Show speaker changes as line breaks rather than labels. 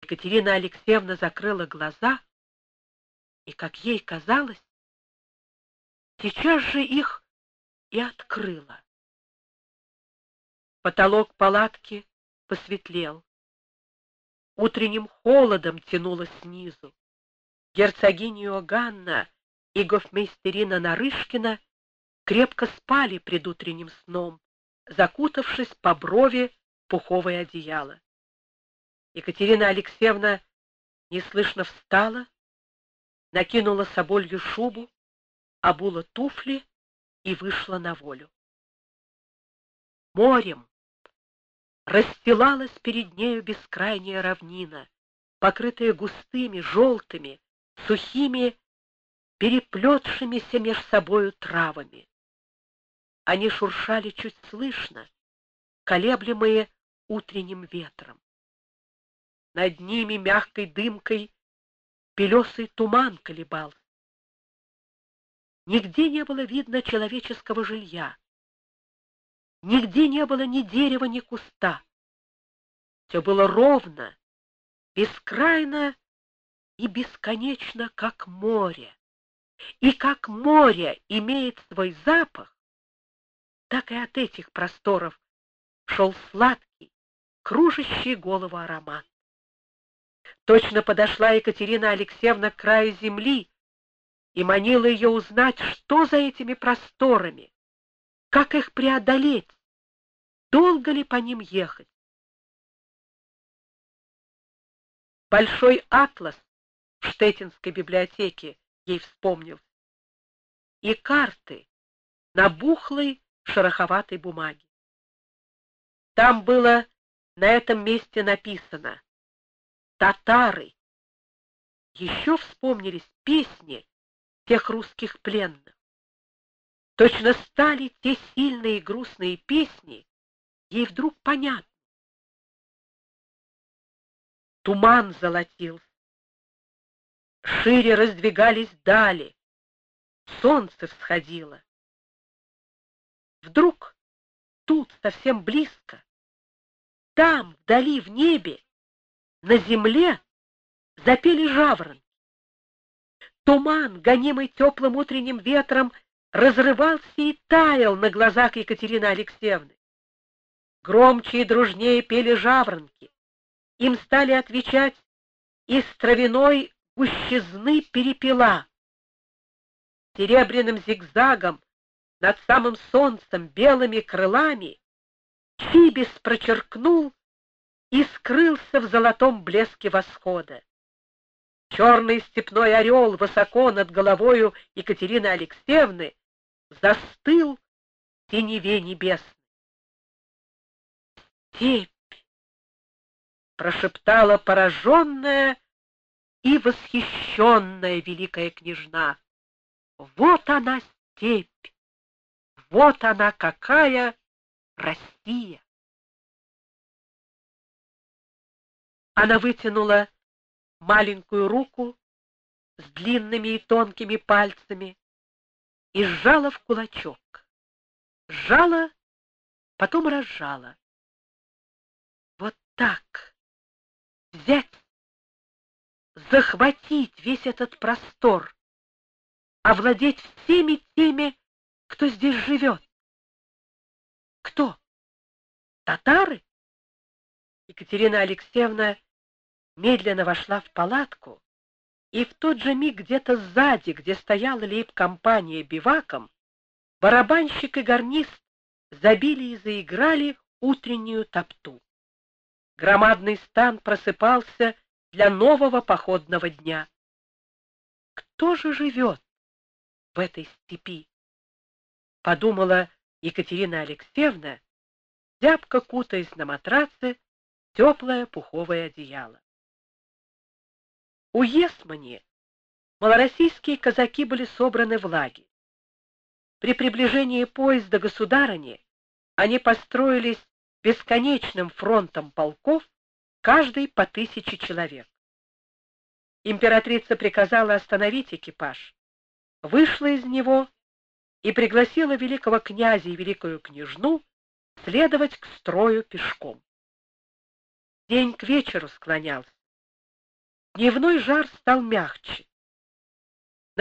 Екатерина Алексеевна закрыла глаза и, как ей казалось, сейчас же их и открыла. Потолок палатки посветлел. Утренним холодом тянуло снизу. Герцогиня Иоганна и гофмейстерина Нарышкина крепко спали предутренним сном, закутавшись по брови в пуховое одеяло. Екатерина Алексеевна неслышно встала, накинула соболью шубу, обула туфли и вышла на волю. Морем расстилалась перед нею бескрайняя равнина, покрытая густыми, желтыми, сухими, переплетшимися меж собою травами. Они шуршали чуть слышно, колеблемые утренним ветром. Над ними мягкой дымкой белесый туман колебался. Нигде не было видно человеческого жилья. Нигде не было ни дерева, ни куста. Все было ровно, бескрайно и бесконечно, как море. И как море имеет свой запах, так и от этих просторов шел сладкий, кружащий голову аромат. Точно подошла Екатерина Алексеевна к краю земли и манила ее узнать, что за этими просторами, как их преодолеть, долго ли по ним ехать. Большой атлас в Штеттинской библиотеке ей вспомнил, и карты на бухлой шероховатой бумаге. Там было на этом месте написано «Татары». Еще вспомнились песни тех русских пленных. Точно стали те сильные и грустные песни ей вдруг понятны. Туман золотился, шире раздвигались дали, солнце всходило. Вдруг тут, совсем близко, там, вдали, в небе, на земле запели жаворонки. Туман, гонимый теплым утренним ветром, разрывался и таял на глазах Екатерины Алексеевны. Громче и дружнее пели жаворонки. Им стали отвечать из травяной гущизны перепела. Серебряным зигзагом над самым солнцем белыми крылами Чибис прочеркнул и скрылся в золотом блеске восхода. Черный степной орел высоко над головою Екатерины Алексеевны застыл в синеве небесной. «Степь!» — прошептала пораженная и восхищенная великая княжна. «Вот она, степь! Вот она, какая Россия!» Она вытянула маленькую руку с длинными и тонкими пальцами и сжала в кулачок. Сжала, потом разжала. Вот так взять, захватить весь этот простор, овладеть всеми теми, кто здесь живет. Кто? Татары? Екатерина Алексеевна медленно вошла в палатку, и в тот же миг где-то сзади, где стояла лейб-компания биваком, барабанщик и гарнист забили и заиграли утреннюю топту. Громадный стан просыпался для нового походного дня. Кто же живет в этой степи? Подумала Екатерина Алексеевна, зябко кутаясь на матраце в теплое пуховое одеяло. У Есмани малороссийские казаки были собраны в лагерь. При приближении поезда государыни они построились бесконечным фронтом полков, каждый по 1000 человек. Императрица приказала остановить экипаж, вышла из него и пригласила великого князя и великую княжну следовать к строю пешком. День к вечеру склонялся. Дневной жар стал мягче.